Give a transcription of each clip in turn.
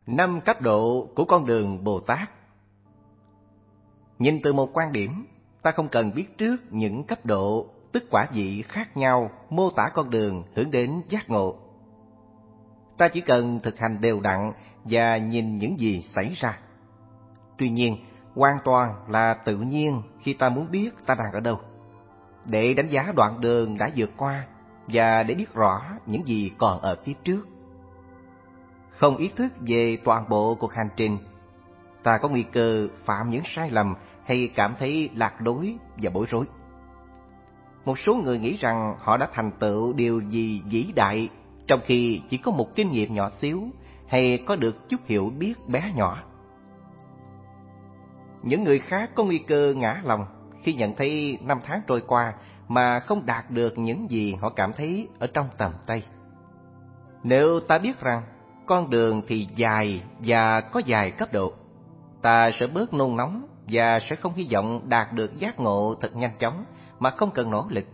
5 cấp độ của con đường Bồ Tát. Nhìn từ một quan điểm, ta không cần biết trước những cấp độ, tức quả vị khác nhau mô tả con đường hướng đến giác ngộ. Ta chỉ cần thực hành đều đặn và nhìn những gì xảy ra. Tuy nhiên, hoàn toàn là tự nhiên khi ta muốn biết ta đang ở đâu, để đánh giá đoạn đường đã vượt qua và để biết rõ những gì còn ở phía trước. Không ý thức về toàn bộ cuộc hành trình, ta có nguy cơ phạm những sai lầm hay cảm thấy lạc lối và bối rối. Một số người nghĩ rằng họ đã thành tựu điều gì vĩ đại, trong khi chỉ có một kinh nghiệm nhỏ xíu hay có được chút hiểu biết bé nhỏ. Những người khác có nguy cơ ngã lòng khi nhận thấy năm tháng trôi qua mà không đạt được những gì họ cảm thấy ở trong tầm tay. Nếu ta biết rằng con đường thì dài và có vài cấp độ, ta sẽ bớt nôn nóng và sẽ không hy vọng đạt được giác ngộ thật nhanh chóng mà không cần nỗ lực.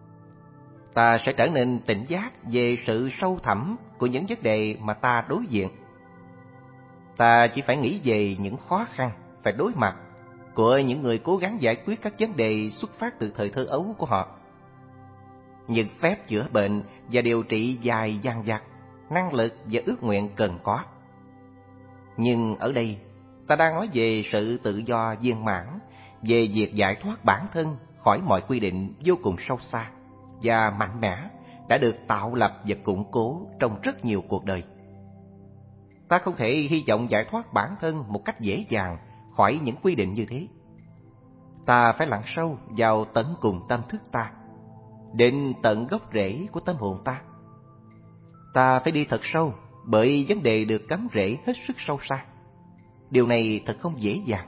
Ta sẽ trở nên tỉnh giác về sự sâu thẳm của những vấn đề mà ta đối diện. Ta chỉ phải nghĩ về những khó khăn phải đối mặt của những người cố gắng giải quyết các vấn đề xuất phát từ thời thơ ấu của họ. Những phép chữa bệnh và điều trị dài dằng dặc, năng lực và ước nguyện cần có. Nhưng ở đây, ta đang nói về sự tự do viên mãn, về việc giải thoát bản thân khỏi mọi quy định vô cùng sâu xa và mạnh mẽ đã được tạo lập và củng cố trong rất nhiều cuộc đời. Ta không thể hy vọng giải thoát bản thân một cách dễ dàng khỏi những quy định như thế. Ta phải lặn sâu vào tận cùng tâm thức ta, đến tận gốc rễ của tâm hồn ta. Ta phải đi thật sâu bởi vấn đề được cắm rễ hết sức sâu xa. Điều này thật không dễ dàng.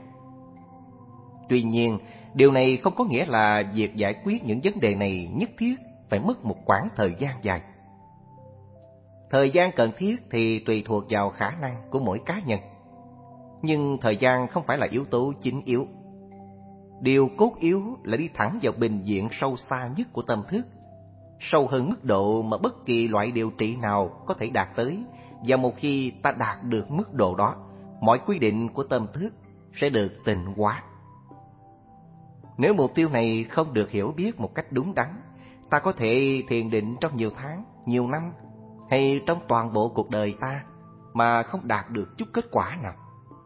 Tuy nhiên, điều này không có nghĩa là việc giải quyết những vấn đề này nhất thiết phải mất một quãng thời gian dài. Thời gian cần thiết thì tùy thuộc vào khả năng của mỗi cá nhân. Nhưng thời gian không phải là yếu tố chính yếu. Điều cốt yếu là đi thẳng vào bình diện sâu xa nhất của tâm thức, sâu hơn mức độ mà bất kỳ loại điều trị nào có thể đạt tới, và một khi ta đạt được mức độ đó, mọi quy định của tâm thức sẽ được tịnh hóa. Nếu mục tiêu này không được hiểu biết một cách đúng đắn, ta có thể thiền định trong nhiều tháng, nhiều năm, hay trong toàn bộ cuộc đời ta mà không đạt được chút kết quả nào.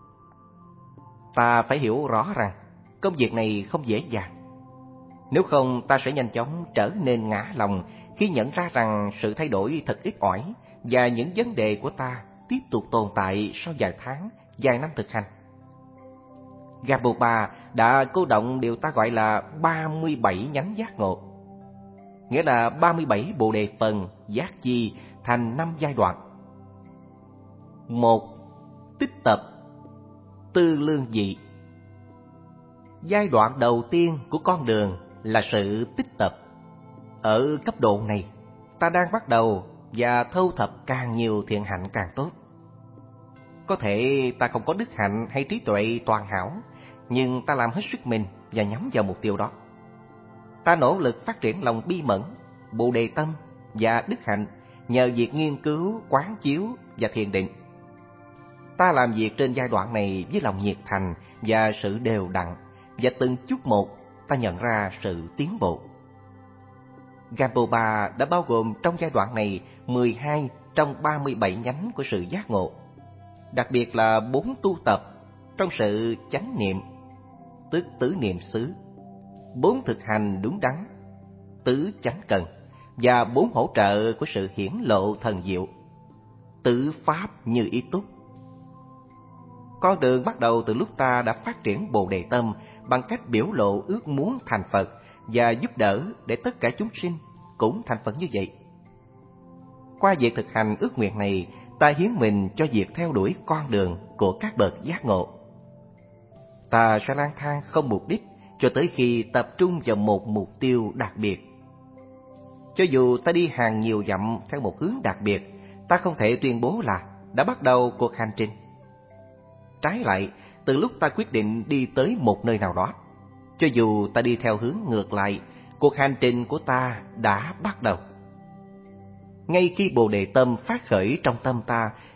Ta phải hiểu rõ rằng công việc này không dễ dàng. Nếu không, ta sẽ nhanh chóng trở nên ngã lòng khi nhận ra rằng sự thay đổi thật ít ỏi và những vấn đề của ta tiếp tục tồn tại sau vài tháng, vài năm thực hành. Gaboba đã cô động điều ta gọi là 37 nhánh giác ngộ, nghĩa là 37 bồ đề phần giác chi thành 5 giai đoạn. 1. Tích tập, tư lương vị. Giai đoạn đầu tiên của con đường là sự tích tập. Ở cấp độ này, ta đang bắt đầu và thâu thập càng nhiều thiện hạnh càng tốt. Có thể ta không có đức hạnh hay trí tuệ toàn hảo, nhưng ta làm hết sức mình và nhắm vào mục tiêu đó. Ta nỗ lực phát triển lòng bi mẫn, bồ đề tâm và đức hạnh nhờ việc nghiên cứu, quán chiếu và thiền định. Ta làm việc trên giai đoạn này với lòng nhiệt thành và sự đều đặn, và từng chút một ta nhận ra sự tiến bộ. Gaboba đã bao gồm trong giai đoạn này 12 trong 37 nhánh của sự giác ngộ, đặc biệt là 4 tu tập trong sự chánh niệm, tức tứ niệm xứ, 4 thực hành đúng đắn, tứ chánh cần, và 4 hỗ trợ của sự hiển lộ thần diệu, tứ pháp như ý túc. Con đường bắt đầu từ lúc ta đã phát triển bồ đề tâm bằng cách biểu lộ ước muốn thành Phật và giúp đỡ để tất cả chúng sinh cũng thành Phật như vậy. Qua việc thực hành ước nguyện này, ta hiến mình cho việc theo đuổi con đường của các bậc giác ngộ. Ta sẽ lang thang không mục đích cho tới khi tập trung vào một mục tiêu đặc biệt. Cho dù ta đi hàng nhiều dặm theo một hướng đặc biệt, ta không thể tuyên bố là đã bắt đầu cuộc hành trình. Trái lại, từ lúc ta quyết định đi tới một nơi nào đó, cho dù ta đi theo hướng ngược lại, cuộc hành trình của ta đã bắt đầu. Ngay khi bồ đề tâm phát khởi trong tâm ta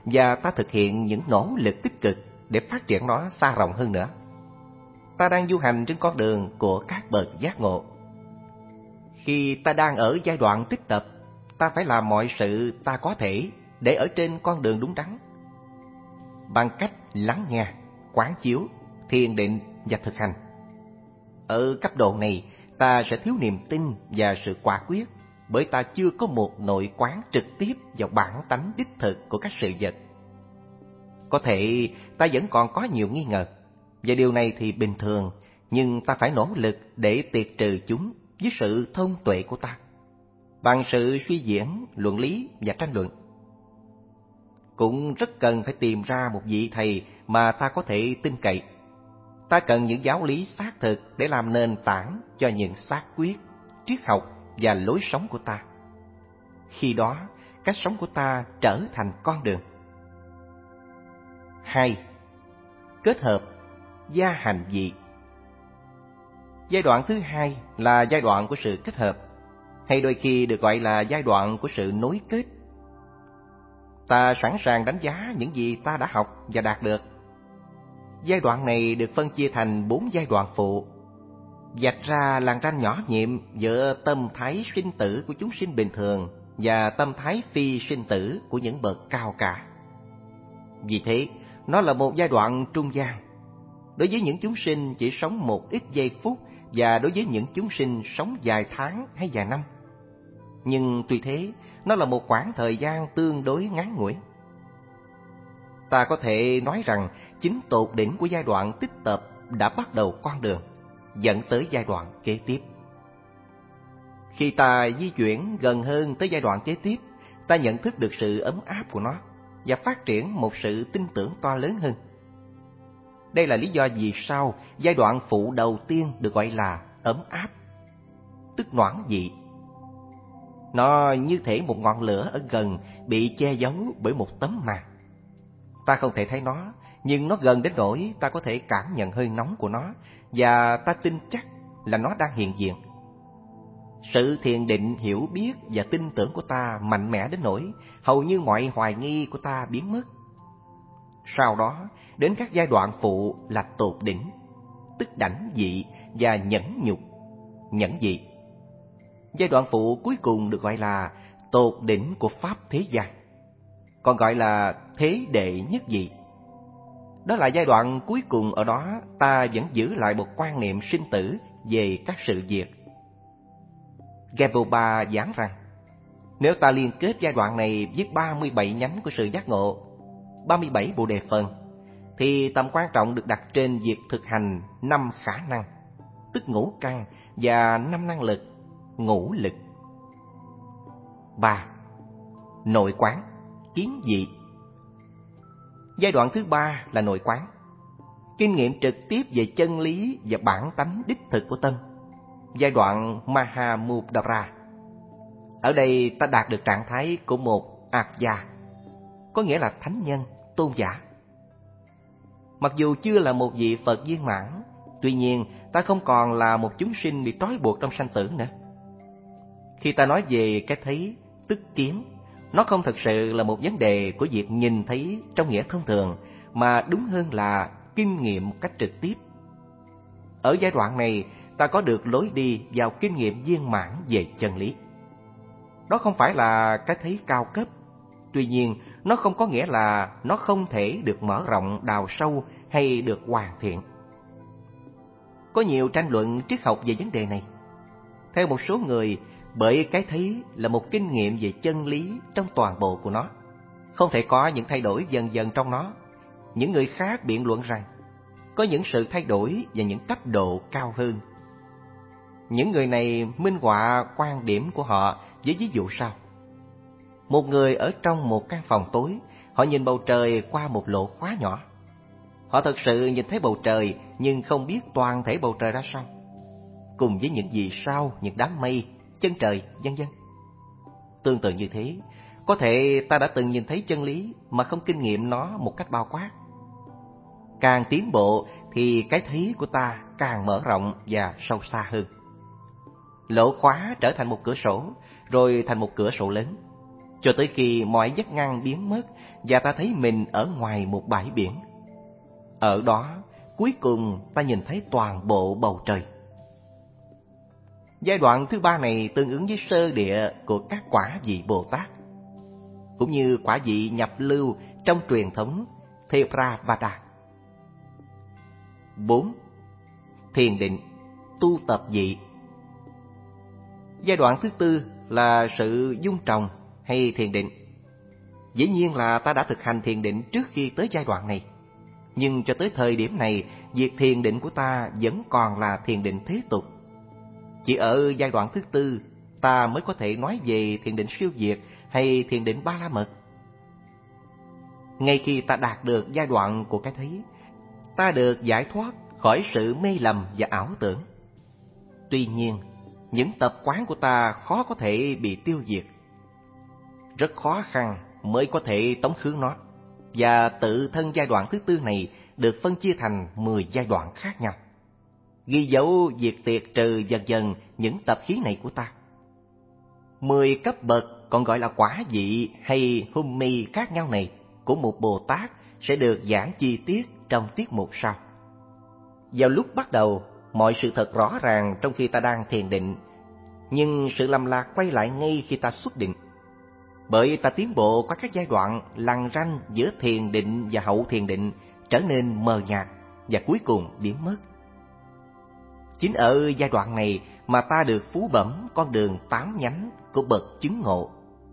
và ta thực hiện những nỗ lực tích cực để phát triển nó xa rộng hơn nữa. Ta đang du hành trên con đường của các bậc giác ngộ. Khi ta đang ở giai đoạn tích tập, ta phải làm mọi sự ta có thể để ở trên con đường đúng đắn. Bằng cách lắng nghe, quán chiếu, thiền định và thực hành. Ở cấp độ này, ta sẽ thiếu niềm tin và sự quả quyết, bởi ta chưa có một nội quán trực tiếp vào bản tánh đích thực của các sự vật. Có thể ta vẫn còn có nhiều nghi ngờ, và điều này thì bình thường, nhưng ta phải nỗ lực để tiệt trừ chúng với sự thông tuệ của ta, bằng sự suy diễn, luận lý và tranh luận. Cũng rất cần phải tìm ra một vị thầy mà ta có thể tin cậy. Ta cần những giáo lý xác thực để làm nền tảng cho những xác quyết, triết học và lối sống của ta. Khi đó, cách sống của ta trở thành con đường. 2. Kết hợp gia hành vị. Giai đoạn thứ hai là giai đoạn của sự kết hợp, hay đôi khi được gọi là giai đoạn của sự nối kết. Ta sẵn sàng đánh giá những gì ta đã học và đạt được. Giai đoạn này được phân chia thành 4 giai đoạn phụ, vạch ra làn ranh nhỏ nhiệm giữa tâm thái sinh tử của chúng sinh bình thường và tâm thái phi sinh tử của những bậc cao cả. Vì thế, nó là một giai đoạn trung gian. Đối với những chúng sinh chỉ sống một ít giây phút, và đối với những chúng sinh sống vài tháng hay vài năm. Nhưng tuy thế, nó là một khoảng thời gian tương đối ngắn ngủi. Ta có thể nói rằng chính tột đỉnh của giai đoạn tích tập đã bắt đầu con đường, dẫn tới giai đoạn kế tiếp. Khi ta di chuyển gần hơn tới giai đoạn kế tiếp, ta nhận thức được sự ấm áp của nó và phát triển một sự tin tưởng to lớn hơn. Đây là lý do vì sao giai đoạn phụ đầu tiên được gọi là ấm áp, tức noãn dị. Nó như thể một ngọn lửa ở gần bị che giấu bởi một tấm màn. Ta không thể thấy nó, nhưng nó gần đến nỗi ta có thể cảm nhận hơi nóng của nó, và ta tin chắc là nó đang hiện diện. Sự thiền định, hiểu biết và tin tưởng của ta mạnh mẽ đến nỗi hầu như mọi hoài nghi của ta biến mất. Sau đó, đến các giai đoạn phụ là tột đỉnh, tức đảnh dị và nhẫn nhục, nhẫn dị. Giai đoạn phụ cuối cùng được gọi là tột đỉnh của pháp thế gian, còn gọi là thế đệ nhất dị. Đó là giai đoạn cuối cùng, ở đó ta vẫn giữ lại một quan niệm sinh tử về các sự việc. Gebelba giảng rằng, nếu ta liên kết giai đoạn này với 37 nhánh của sự giác ngộ, 37 bồ đề phần, thì tầm quan trọng được đặt trên việc thực hành 5 khả năng, tức ngũ căn, và 5 năng lực, ngũ lực. 3. Nội quán, kiến dị. Giai đoạn thứ 3 là nội quán, kinh nghiệm trực tiếp về chân lý và bản tánh đích thực của tâm. Giai đoạn Mahamudra. Ở đây ta đạt được trạng thái của một Arya, có nghĩa là thánh nhân, tôn giả. Mặc dù chưa là một vị Phật viên mãn, tuy nhiên ta không còn là một chúng sinh bị trói buộc trong sanh tử nữa. Khi ta nói về cái thấy, tức kiến, nó không thực sự là một vấn đề của việc nhìn thấy trong nghĩa thông thường, mà đúng hơn là kinh nghiệm một cách trực tiếp. Ở giai đoạn này, ta có được lối đi vào kinh nghiệm viên mãn về chân lý. Đó không phải là cái thấy cao cấp, tuy nhiên nó không có nghĩa là nó không thể được mở rộng, đào sâu hay được hoàn thiện. Có nhiều tranh luận triết học về vấn đề này. Theo một số người, bởi cái thấy là một kinh nghiệm về chân lý trong toàn bộ của nó, không thể có những thay đổi dần dần trong nó. Những người khác biện luận rằng có những sự thay đổi và những cấp độ cao hơn. Những người này minh họa quan điểm của họ với ví dụ sau. Một người ở trong một căn phòng tối, họ nhìn bầu trời qua một lỗ khóa nhỏ. Họ thực sự nhìn thấy bầu trời, nhưng không biết toàn thể bầu trời ra sao, cùng với những vì sao, những đám mây, chân trời, vân vân. Tương tự như thế, có thể ta đã từng nhìn thấy chân lý mà không kinh nghiệm nó một cách bao quát. Càng tiến bộ thì cái thấy của ta càng mở rộng và sâu xa hơn. Lỗ khóa trở thành một cửa sổ, rồi thành một cửa sổ lớn. cho tới khi mọi vách ngăn biến mất và ta thấy mình ở ngoài một bãi biển. Ở đó, cuối cùng ta nhìn thấy toàn bộ bầu trời. Giai đoạn thứ ba này tương ứng với sơ địa của các quả vị Bồ Tát, cũng như quả vị nhập lưu trong truyền thống Theravada. 4. Thiền định, tu tập vị. Giai đoạn thứ tư là sự dung trồng hay thiền định. Dĩ nhiên là ta đã thực hành thiền định trước khi tới giai đoạn này. Nhưng cho tới thời điểm này, việc thiền định của ta vẫn còn là thiền định thế tục. Chỉ ở giai đoạn thứ tư, ta mới có thể nói về thiền định siêu việt hay thiền định Ba La Mật. Ngay khi ta đạt được giai đoạn của cái thấy, ta được giải thoát khỏi sự mê lầm và ảo tưởng. Tuy nhiên, những tập quán của ta khó có thể bị tiêu diệt. Rất khó khăn mới có thể tống khứ nó. Và tự thân giai đoạn thứ tư này được phân chia thành 10 giai đoạn khác nhau, ghi dấu việc tiệt trừ dần dần những tập khí này của ta. 10 cấp bậc còn gọi là quả vị hay hummi khác nhau này của một Bồ Tát sẽ được giảng chi tiết trong tiết mục sau. Vào lúc bắt đầu, mọi sự thật rõ ràng trong khi ta đang thiền định, nhưng sự lầm lạc quay lại ngay khi ta xuất định. Bởi ta tiến bộ qua các giai đoạn, lằn ranh giữa thiền định và hậu thiền định trở nên mờ nhạt và cuối cùng biến mất. Chính ở giai đoạn này mà ta được phú bẩm con đường 8 nhánh của bậc chứng ngộ.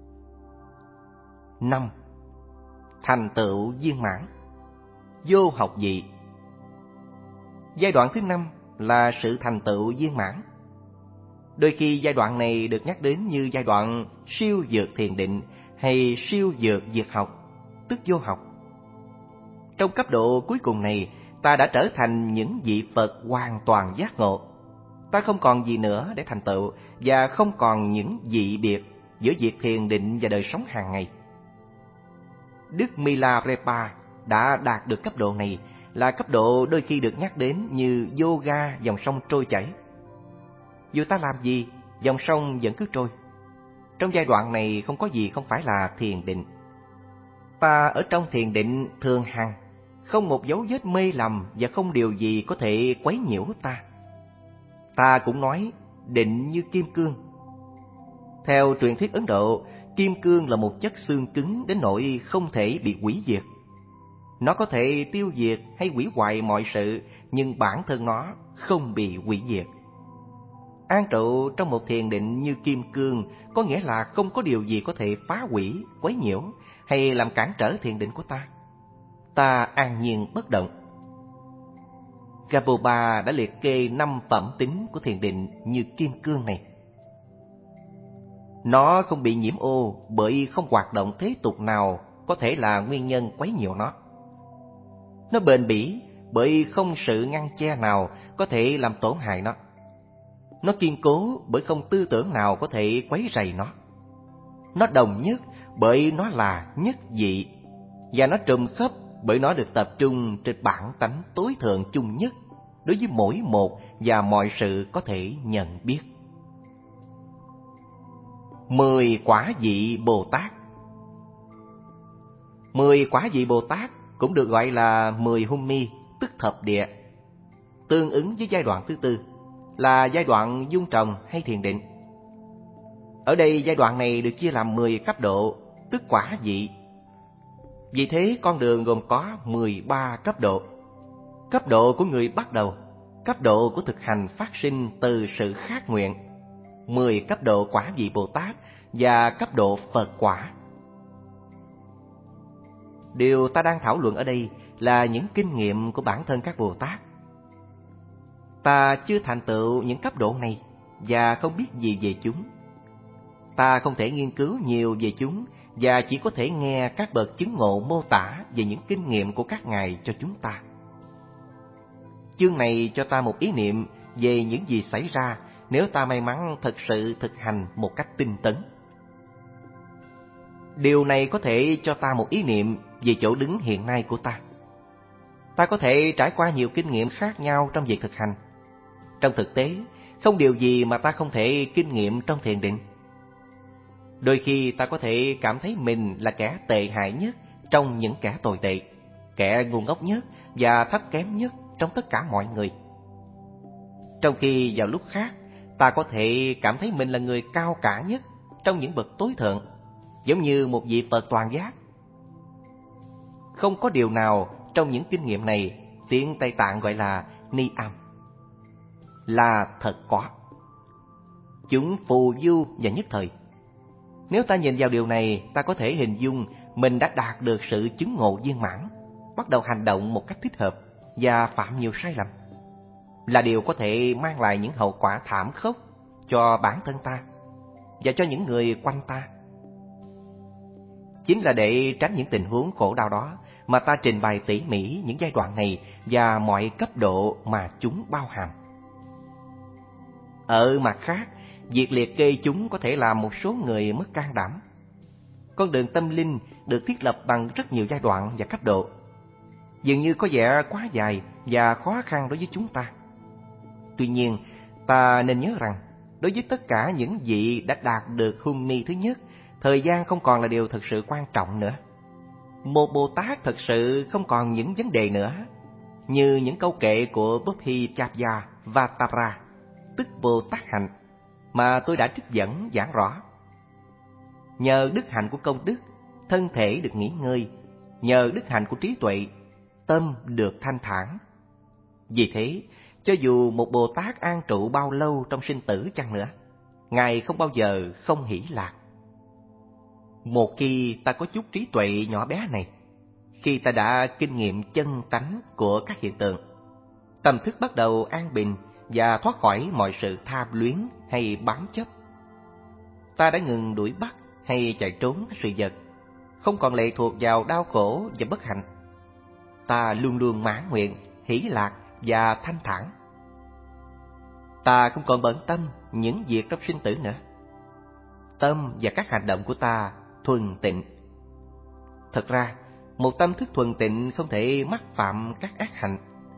5. Thành tựu viên mãn, vô học vị. Giai đoạn thứ 5 là sự thành tựu viên mãn. Đôi khi giai đoạn này được nhắc đến như giai đoạn siêu vượt thiền định hay siêu vượt diệt học, tức vô học. Trong cấp độ cuối cùng này, ta đã trở thành những vị Phật hoàn toàn giác ngộ. Ta không còn gì nữa để thành tựu và không còn những dị biệt giữa việc thiền định và đời sống hàng ngày. Đức Milarepa đã đạt được cấp độ này, là cấp độ đôi khi được nhắc đến như yoga dòng sông trôi chảy. Dù ta làm gì, dòng sông vẫn cứ trôi. Trong giai đoạn này không có gì không phải là thiền định. Ta ở trong thiền định thường hằng, không một dấu vết mê lầm và không điều gì có thể quấy nhiễu ta. Ta cũng nói định như kim cương. Theo truyền thuyết Ấn Độ, kim cương là một chất xương cứng đến nỗi không thể bị hủy diệt. Nó có thể tiêu diệt hay hủy hoại mọi sự, nhưng bản thân nó không bị hủy diệt. An trụ trong một thiền định như kim cương có nghĩa là không có điều gì có thể phá hủy, quấy nhiễu hay làm cản trở thiền định của ta. Ta an nhiên bất động. Gaboba đã liệt kê 5 phẩm tính của thiền định như kim cương này. Nó không bị nhiễm ô bởi không hoạt động thế tục nào có thể là nguyên nhân quấy nhiễu nó. Nó bền bỉ bởi không sự ngăn che nào có thể làm tổn hại nó. Nó kiên cố bởi không tư tưởng nào có thể quấy rầy nó. Nó đồng nhất bởi nó là nhất vị. Và nó trùm khắp bởi nó được tập trung trên bản tánh tối thượng chung nhất đối với mỗi một và mọi sự có thể nhận biết. 10 quả vị Bồ Tát. 10 quả vị Bồ Tát cũng được gọi là 10 hummi, tức thập địa, tương ứng với giai đoạn thứ tư, là giai đoạn dung trồng hay thiền định. Ở đây giai đoạn này được chia làm 10 cấp độ, tức quả vị. Vì thế con đường gồm có 13 cấp độ. Cấp độ của người bắt đầu, cấp độ của thực hành phát sinh từ sự khát nguyện, 10 cấp độ quả vị Bồ Tát và cấp độ Phật quả. Điều ta đang thảo luận ở đây là những kinh nghiệm của bản thân các Bồ Tát. Ta chưa thành tựu những cấp độ này và không biết gì về chúng. Ta không thể nghiên cứu nhiều về chúng và chỉ có thể nghe các bậc chứng ngộ mô tả về những kinh nghiệm của các ngài cho chúng ta. Chương này cho ta một ý niệm về những gì xảy ra nếu ta may mắn thực sự thực hành một cách tinh tấn. Điều này có thể cho ta một ý niệm về chỗ đứng hiện nay của ta. Ta có thể trải qua nhiều kinh nghiệm khác nhau trong việc thực hành. Trong thực tế, không điều gì mà ta không thể kinh nghiệm trong thiền định. Đôi khi ta có thể cảm thấy mình là kẻ tệ hại nhất trong những kẻ tồi tệ, kẻ ngu ngốc nhất và thấp kém nhất trong tất cả mọi người. Trong khi vào lúc khác, ta có thể cảm thấy mình là người cao cả nhất trong những bậc tối thượng, giống như một vị Phật toàn giác. Không có điều nào trong những kinh nghiệm này tiếng Tây Tạng gọi là ni am, là thật có. Chúng phù du và nhất thời. Nếu ta nhìn vào điều này, ta có thể hình dung mình đã đạt được sự chứng ngộ viên mãn, bắt đầu hành động một cách thích hợp và phạm nhiều sai lầm, là điều có thể mang lại những hậu quả thảm khốc cho bản thân ta và cho những người quanh ta. Chính là để tránh những tình huống khổ đau đó mà ta trình bày tỉ mỉ những giai đoạn này và mọi cấp độ mà chúng bao hàm. Ở mặt khác, việc liệt kê chúng có thể làm một số người mất can đảm. Con đường tâm linh được thiết lập bằng rất nhiều giai đoạn và cấp độ, dường như có vẻ quá dài và khó khăn đối với chúng ta. Tuy nhiên, ta nên nhớ rằng, đối với tất cả những vị đã đạt được huân ni thứ nhất, thời gian không còn là điều thực sự quan trọng nữa. Một Bồ Tát thực sự không còn những vấn đề nữa, như những câu kệ của Bodhichārya Vatara, tức Bồ Tát hạnh, mà tôi đã trích dẫn giảng rõ. Nhờ đức hạnh của công đức, thân thể được nghỉ ngơi; nhờ đức hạnh của trí tuệ, tâm được thanh thản. Vì thế, cho dù một Bồ Tát an trụ bao lâu trong sinh tử chăng nữa, Ngài không bao giờ không hỷ lạc. Một khi ta có chút trí tuệ nhỏ bé này, khi ta đã kinh nghiệm chân tánh của các hiện tượng, tâm thức bắt đầu an bình và thoát khỏi mọi sự tham luyến hay bám chấp. Ta đã ngừng đuổi bắt hay chạy trốn các sự vật, không còn lệ thuộc vào đau khổ và bất hạnh. Ta luôn luôn mãn nguyện, hỷ lạc và thanh thản. Ta không còn bận tâm những việc trong sinh tử nữa. Tâm và các hành động của ta thuần tịnh. Thật ra, một tâm thức thuần tịnh không thể mắc phạm các ác hạnh,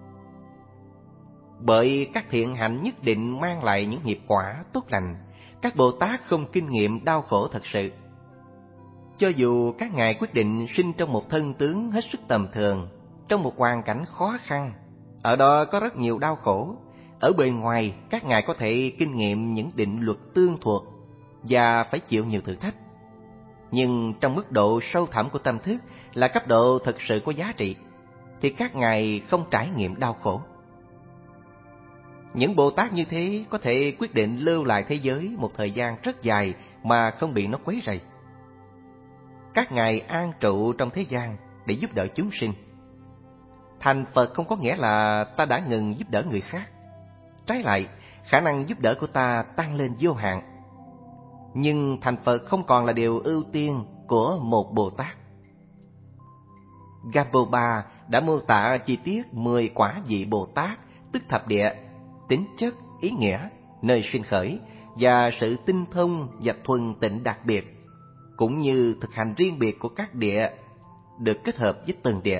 bởi các thiện hạnh nhất định mang lại những nghiệp quả tốt lành. Các Bồ Tát không kinh nghiệm đau khổ thật sự. Cho dù các ngài quyết định sinh trong một thân tướng hết sức tầm thường, trong một hoàn cảnh khó khăn, ở đó có rất nhiều đau khổ, ở bề ngoài các ngài có thể kinh nghiệm những định luật tương thuộc và phải chịu nhiều thử thách, nhưng trong mức độ sâu thẳm của tâm thức, là cấp độ thực sự có giá trị, thì các ngài không trải nghiệm đau khổ. Những Bồ Tát như thế có thể quyết định lưu lại thế giới một thời gian rất dài mà không bị nó quấy rầy. Các ngài an trụ trong thế gian để giúp đỡ chúng sinh. Thành Phật không có nghĩa là ta đã ngừng giúp đỡ người khác. Trái lại, khả năng giúp đỡ của ta tăng lên vô hạn. Nhưng thành Phật không còn là điều ưu tiên của một Bồ Tát. Gampopa đã mô tả chi tiết 10 quả vị Bồ Tát, tức thập địa, tính chất, ý nghĩa, nơi sinh khởi và sự tinh thông và thuần tịnh đặc biệt, cũng như thực hành riêng biệt của các địa được kết hợp với từng địa.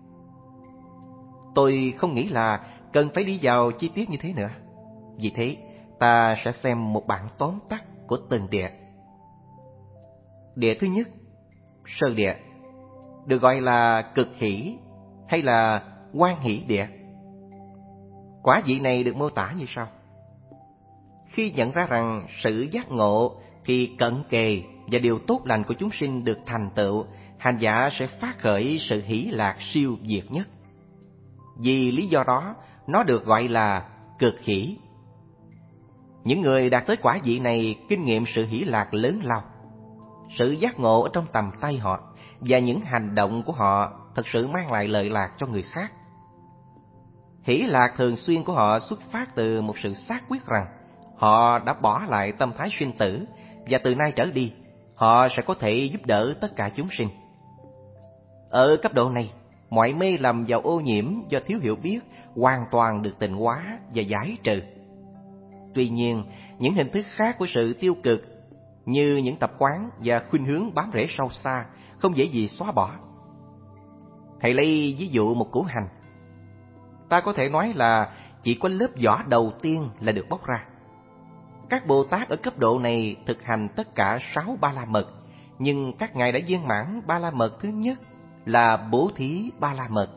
Tôi không nghĩ là cần phải đi vào chi tiết như thế nữa. Vì thế, ta sẽ xem một bản tóm tắt của từng địa. Địa thứ nhất, sơ địa, được gọi là cực hỷ hay là hoan hỷ địa. Quả vị này được mô tả như sau. Khi nhận ra rằng sự giác ngộ thì cận kề và điều tốt lành của chúng sinh được thành tựu, hành giả sẽ phát khởi sự hỷ lạc siêu việt nhất. Vì lý do đó, nó được gọi là cực hỷ. Những người đạt tới quả vị này kinh nghiệm sự hỷ lạc lớn lao. Sự giác ngộ ở trong tầm tay họ, và những hành động của họ thật sự mang lại lợi lạc cho người khác. Hỷ lạc thường xuyên của họ xuất phát từ một sự xác quyết rằng họ đã bỏ lại tâm thái sinh tử, và từ nay trở đi, họ sẽ có thể giúp đỡ tất cả chúng sinh. Ở cấp độ này, mọi mê lầm và ô nhiễm do thiếu hiểu biết hoàn toàn được tịnh hóa và giải trừ. Tuy nhiên, những hình thức khác của sự tiêu cực, như những tập quán và khuynh hướng bám rễ sâu xa, không dễ gì xóa bỏ. Hãy lấy ví dụ một củ hành. Ta có thể nói là chỉ có lớp vỏ đầu tiên là được bóc ra. Các Bồ Tát ở cấp độ này thực hành tất cả 6 Ba La Mật, nhưng các ngài đã viên mãn Ba La Mật thứ nhất là bố thí Ba La Mật.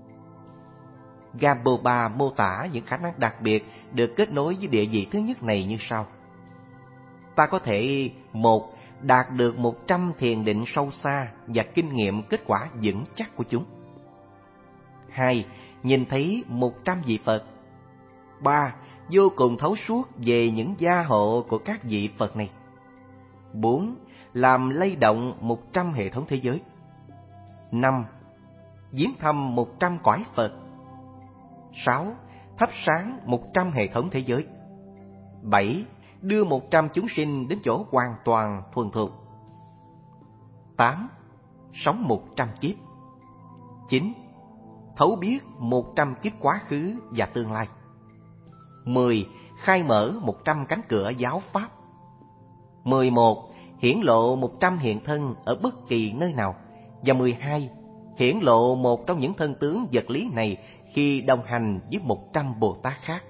Gambopa mô tả những khả năng đặc biệt được kết nối với địa vị thứ nhất này như sau. Ta có thể: 1. Đạt được 100 thiền định sâu xa và kinh nghiệm kết quả vững chắc của chúng. 2. Nhìn thấy 100 vị Phật. 3. Vô cùng thấu suốt về những gia hộ của các vị Phật này. 4. Làm lay động 100 hệ thống thế giới. 5. Viếng thăm 100 cõi Phật. 6. Thắp sáng 100 hệ thống thế giới. 7. Đưa 100 chúng sinh đến chỗ hoàn toàn thuần thục. 8. Sống 100 kiếp. 9. Thấu biết 100 kiếp quá khứ và tương lai. 10. Khai mở 100 cánh cửa giáo pháp. 11. Hiển lộ 100 hiện thân ở bất kỳ nơi nào. Và 12. Hiển lộ một trong những thân tướng vật lý này khi đồng hành với 100 Bồ Tát khác.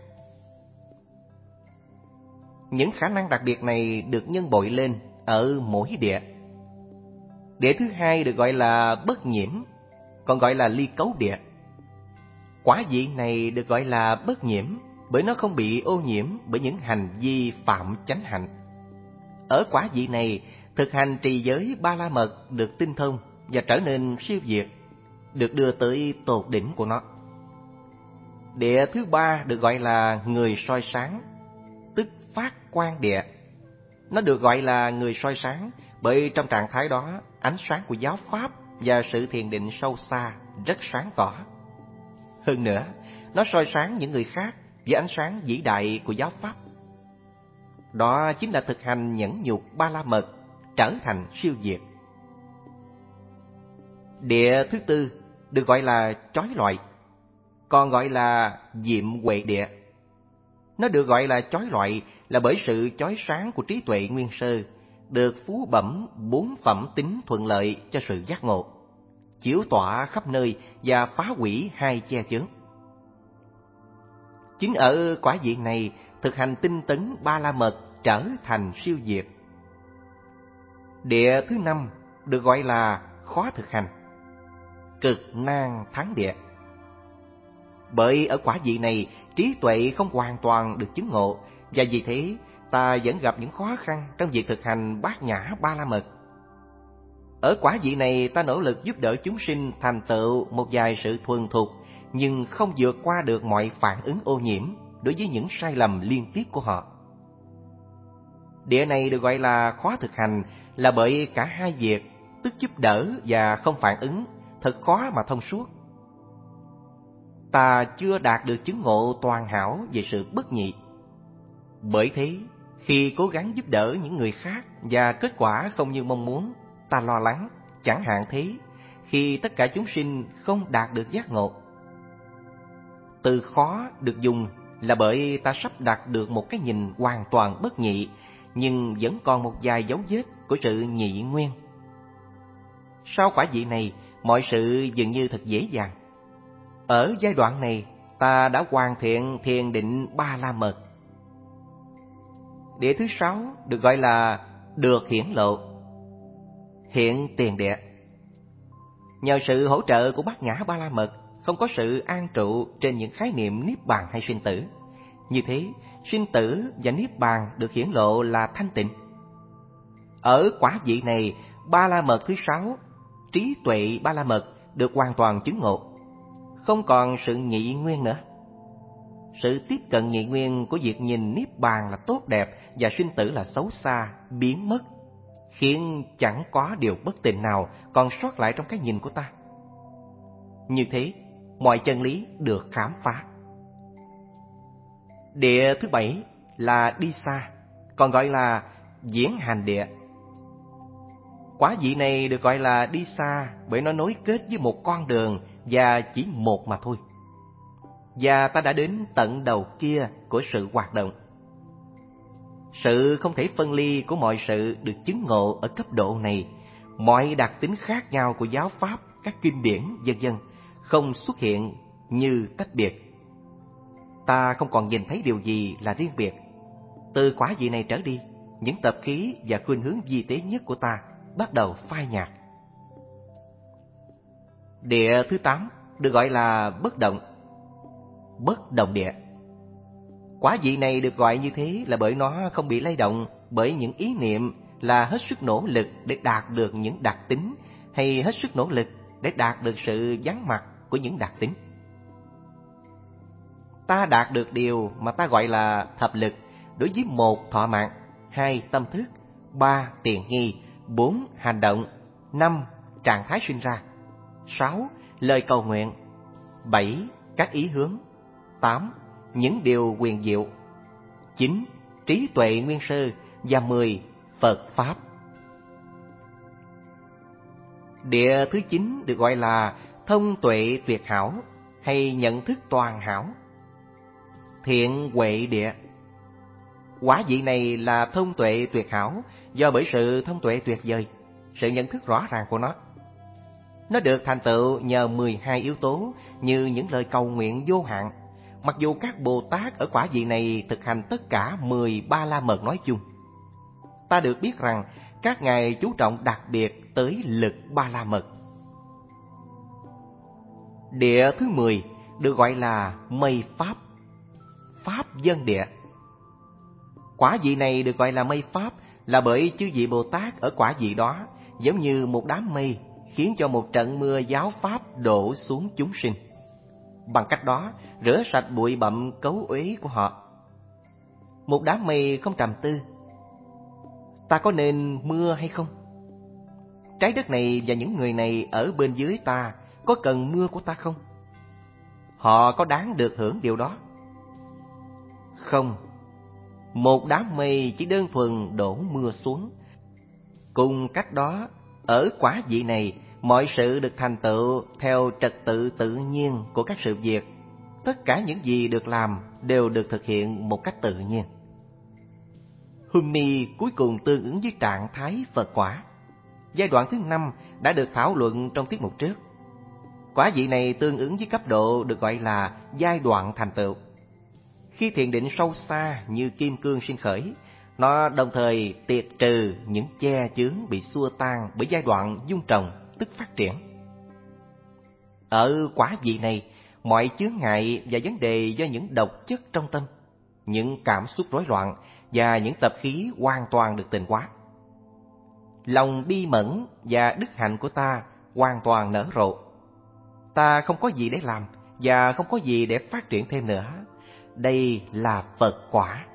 Những khả năng đặc biệt này được nhân bội lên ở mỗi địa. Địa thứ hai được gọi là bất nhiễm, còn gọi là ly cấu địa. Quả vị này được gọi là bất nhiễm bởi nó không bị ô nhiễm bởi những hành vi phạm chánh hạnh. Ở quả vị này, thực hành trì giới Ba La Mật được tinh thông và trở nên siêu việt, được đưa tới tột đỉnh của nó. Địa thứ ba được gọi là người soi sáng, tức phát quang địa. Nó được gọi là người soi sáng bởi trong trạng thái đó, ánh sáng của giáo pháp và sự thiền định sâu xa rất sáng tỏ. Hơn nữa, nó soi sáng những người khác với ánh sáng vĩ đại của giáo pháp. Đó chính là thực hành nhẫn nhục Ba La Mật trở thành siêu việt. Địa thứ tư được gọi là chói lọi, còn gọi là diệm huệ địa. Nó được gọi là chói lọi là bởi sự chói sáng của trí tuệ nguyên sơ, được phú bẩm 4 phẩm tính thuận lợi cho sự giác ngộ, chiếu tỏa khắp nơi và phá hủy 2 che chướng. Chính ở quả vị này, thực hành tinh tấn Ba La Mật trở thành siêu việt. Địa thứ năm được gọi là khó thực hành, cực nan thắng địa. Bởi ở quả vị này, trí tuệ không hoàn toàn được chứng ngộ, và vì thế ta vẫn gặp những khó khăn trong việc thực hành bát nhã Ba La Mật. Ở quả vị này, ta nỗ lực giúp đỡ chúng sinh thành tựu một vài sự thuần thục, nhưng không vượt qua được mọi phản ứng ô nhiễm đối với những sai lầm liên tiếp của họ. Địa này được gọi là khó thực hành là bởi cả hai việc, tức giúp đỡ và không phản ứng, thật khó mà thông suốt. Ta chưa đạt được chứng ngộ toàn hảo về sự bất nhị. Bởi thế, khi cố gắng giúp đỡ những người khác và kết quả không như mong muốn, ta lo lắng, chẳng hạn thế, khi tất cả chúng sinh không đạt được giác ngộ. Từ khó được dùng là bởi ta sắp đặt được một cái nhìn hoàn toàn bất nhị, nhưng vẫn còn một vài dấu vết của sự nhị nguyên. Sau quả vị này, mọi sự dường như thật dễ dàng. Ở giai đoạn này, ta đã hoàn thiện thiền định Ba La Mật. Địa thứ 6 được gọi là được hiển lộ, hiện tiền địa. Nhờ sự hỗ trợ của bát nhã Ba La Mật, không có sự an trụ trên những khái niệm niết bàn hay sinh tử. Như thế, sinh tử và niết bàn được hiển lộ là thanh tịnh. Ở quả vị này, Ba La Mật thứ 6, trí tuệ Ba La Mật được hoàn toàn chứng ngộ, không còn sự nhị nguyên nữa. Sự tiếp cận nhị nguyên của việc nhìn niết bàn là tốt đẹp và sinh tử là xấu xa biến mất, khiến chẳng có điều bất tịnh nào còn sót lại trong cái nhìn của ta. Như thế, mọi chân lý được khám phá. Địa thứ 7 là đi xa, còn gọi là diễn hành địa. Quả vị này được gọi là đi xa bởi nó nối kết với một con đường và chỉ một mà thôi. Và ta đã đến tận đầu kia của sự hoạt động. Sự không thể phân ly của mọi sự được chứng ngộ ở cấp độ này. Mọi đặc tính khác nhau của giáo pháp, các kinh điển, vân vân không xuất hiện như tách biệt. Ta không còn nhìn thấy điều gì là riêng biệt. Từ quả vị này trở đi, những tập khí và khuynh hướng vi tế nhất của ta bắt đầu phai nhạt. Địa thứ 8 được gọi là bất động. Bất động địa. Quả vị này được gọi như thế là bởi nó không bị lay động bởi những ý niệm là hết sức nỗ lực để đạt được những đặc tính hay hết sức nỗ lực để đạt được sự vắng mặt của những đặc tính. Ta đạt được điều mà ta gọi là thập lực đối với 1. Thọ mạng, 2. Tâm thức, 3. Tiện nghi, 4. Hành động, 5. Trạng thái sinh ra, 6. Lời cầu nguyện, 7. Các ý hướng, 8. Những điều huyền diệu, 9. Trí tuệ nguyên sơ và 10. Phật Pháp. Địa thứ 9 được gọi là thông tuệ tuyệt hảo hay nhận thức toàn hảo. Thiện huệ địa. Quả vị này là thông tuệ tuyệt hảo do bởi sự thông tuệ tuyệt vời, sự nhận thức rõ ràng của nó. Nó được thành tựu nhờ 12 yếu tố như những lời cầu nguyện vô hạn, mặc dù các Bồ Tát ở quả vị này thực hành tất cả 13 la mật nói chung. Ta được biết rằng các ngài chú trọng đặc biệt tới lực ba la mật. Địa thứ 10 được gọi là mây pháp. Pháp dân địa. Quả vị này được gọi là mây pháp là bởi chư vị Bồ Tát ở quả vị đó giống như một đám mây khiến cho một trận mưa giáo pháp đổ xuống chúng sinh. Bằng cách đó rửa sạch bụi bặm cấu uế của họ. Một đám mây không trầm tư: ta có nên mưa hay không? Trái đất này và những người này ở bên dưới ta có cần mưa của ta không? Họ có đáng được hưởng điều đó? Không. Một đám mây chỉ đơn thuần đổ mưa xuống. Cùng cách đó, ở quả vị này, mọi sự được thành tựu theo trật tự tự nhiên của các sự việc. Tất cả những gì được làm đều được thực hiện một cách tự nhiên. Humni cuối cùng tương ứng với trạng thái Phật quả. Giai đoạn thứ 5 đã được thảo luận trong tiết mục trước. Quả vị này tương ứng với cấp độ được gọi là giai đoạn thành tựu. Khi thiền định sâu xa như kim cương sinh khởi, nó đồng thời tiệt trừ những che chướng bị xua tan bởi giai đoạn dung trồng, tức phát triển. Ở quả vị này, mọi chướng ngại và vấn đề do những độc chất trong tâm, những cảm xúc rối loạn và những tập khí hoàn toàn được tịnh hóa. Lòng bi mẫn và đức hạnh của ta hoàn toàn nở rộ. Ta không có gì để làm và không có gì để phát triển thêm nữa. Đây là Phật quả.